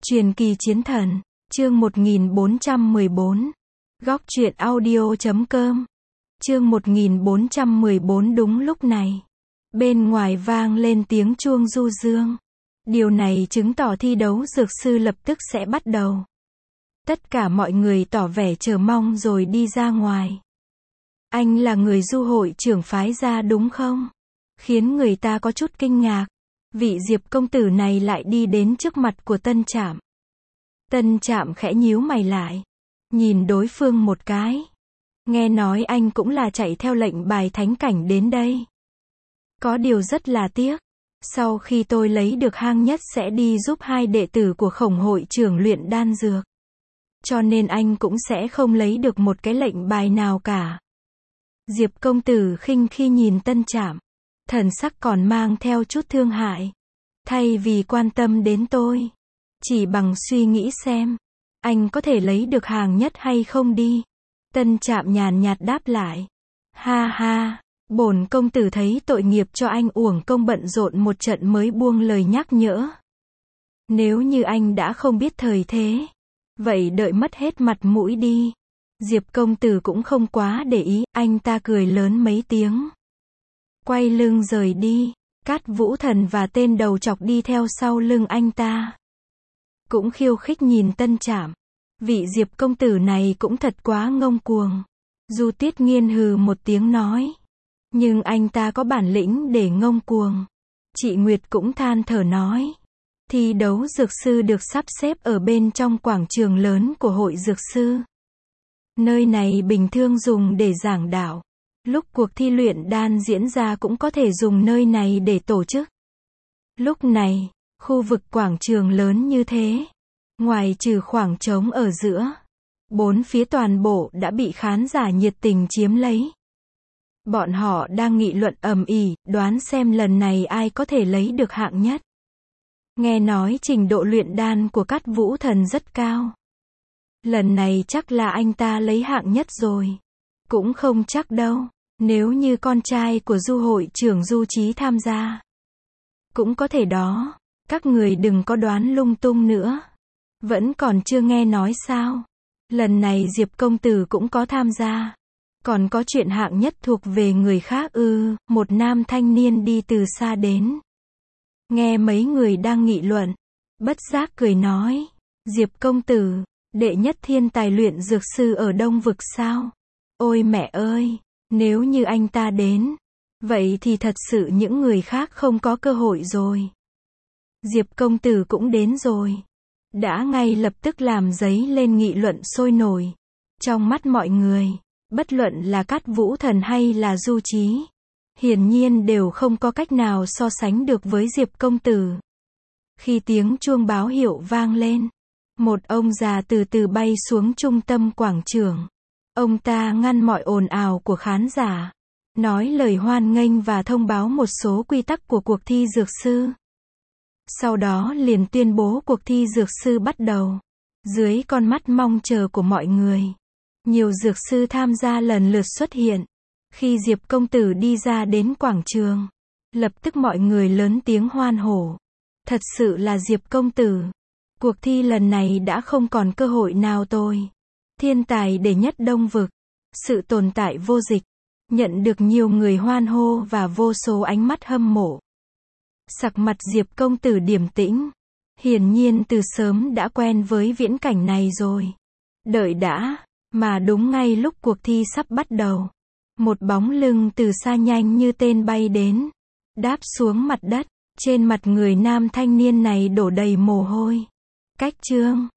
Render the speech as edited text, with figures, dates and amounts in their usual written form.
Truyền kỳ chiến thần, chương 1414. Góc truyện audio.com. Chương 1414. Đúng lúc này, bên ngoài vang lên tiếng chuông du dương. Điều này chứng tỏ thi đấu dược sư lập tức sẽ bắt đầu. Tất cả mọi người tỏ vẻ chờ mong rồi đi ra ngoài. Anh là người du hội trưởng phái ra đúng không? Khiến người ta có chút kinh ngạc. Vị Diệp công tử này lại đi đến trước mặt của Tân Trạm. Tân Trạm khẽ nhíu mày lại, nhìn đối phương một cái. Nghe nói anh cũng là chạy theo lệnh bài thánh cảnh đến đây. Có điều rất là tiếc, sau khi tôi lấy được hang nhất sẽ đi giúp hai đệ tử của Khổng hội trưởng luyện đan dược. Cho nên anh cũng sẽ không lấy được một cái lệnh bài nào cả. Diệp công tử khinh khi nhìn Tân Trạm, thần sắc còn mang theo chút thương hại. Thay vì quan tâm đến tôi, chỉ bằng suy nghĩ xem, anh có thể lấy được hàng nhất hay không đi. Tân Trạm nhàn nhạt đáp lại. Ha ha, bổn công tử thấy tội nghiệp cho anh uổng công bận rộn một trận mới buông lời nhắc nhở. Nếu như anh đã không biết thời thế, vậy đợi mất hết mặt mũi đi. Diệp công tử cũng không quá để ý, anh ta cười lớn mấy tiếng. Quay lưng rời đi, Cát Vũ Thần và tên đầu chọc đi theo sau lưng anh ta. Cũng khiêu khích nhìn Tân Trạm. Vị Diệp công tử này cũng thật quá ngông cuồng. Du Tiết Nghiên hừ một tiếng nói. Nhưng anh ta có bản lĩnh để ngông cuồng. Chị Nguyệt cũng than thở nói. Thi đấu dược sư được sắp xếp ở bên trong quảng trường lớn của hội dược sư. Nơi này bình thường dùng để giảng đạo. Lúc cuộc thi luyện đan diễn ra cũng có thể dùng nơi này để tổ chức. Lúc này, khu vực quảng trường lớn như thế, ngoài trừ khoảng trống ở giữa, bốn phía toàn bộ đã bị khán giả nhiệt tình chiếm lấy. Bọn họ đang nghị luận ầm ĩ, đoán xem lần này ai có thể lấy được hạng nhất. Nghe nói trình độ luyện đan của Cát Vũ Thần rất cao. Lần này chắc là anh ta lấy hạng nhất rồi. Cũng không chắc đâu, nếu như con trai của du hội trưởng Du Chí tham gia. Cũng có thể đó, các người đừng có đoán lung tung nữa. Vẫn còn chưa nghe nói sao? Lần này Diệp công tử cũng có tham gia. Còn có chuyện hạng nhất thuộc về người khác ư? Một nam thanh niên đi từ xa đến. Nghe mấy người đang nghị luận, bất giác cười nói. Diệp công tử, đệ nhất thiên tài luyện dược sư ở Đông Vực sao? Ôi mẹ ơi, nếu như anh ta đến, vậy thì thật sự những người khác không có cơ hội rồi. Diệp công tử cũng đến rồi. Đã ngay lập tức làm dấy lên nghị luận sôi nổi. Trong mắt mọi người, bất luận là Cát Vũ Thần hay là Du Chí, hiển nhiên đều không có cách nào so sánh được với Diệp công tử. Khi tiếng chuông báo hiệu vang lên, một ông già từ từ bay xuống trung tâm quảng trường. Ông ta ngăn mọi ồn ào của khán giả, nói lời hoan nghênh và thông báo một số quy tắc của cuộc thi dược sư. Sau đó liền tuyên bố cuộc thi dược sư bắt đầu. Dưới con mắt mong chờ của mọi người, nhiều dược sư tham gia lần lượt xuất hiện. Khi Diệp công tử đi ra đến quảng trường, lập tức mọi người lớn tiếng hoan hô. Thật sự là Diệp công tử. Cuộc thi lần này đã không còn cơ hội nào tôi. Thiên tài đệ nhất Đông Vực. Sự tồn tại vô dịch. Nhận được nhiều người hoan hô và vô số ánh mắt hâm mộ. Sắc mặt Diệp công tử điềm tĩnh. Hiển nhiên từ sớm đã quen với viễn cảnh này rồi. Đợi đã, mà đúng ngay lúc cuộc thi sắp bắt đầu. Một bóng lưng từ xa nhanh như tên bay đến. Đáp xuống mặt đất. Trên mặt người nam thanh niên này đổ đầy mồ hôi. Cách chương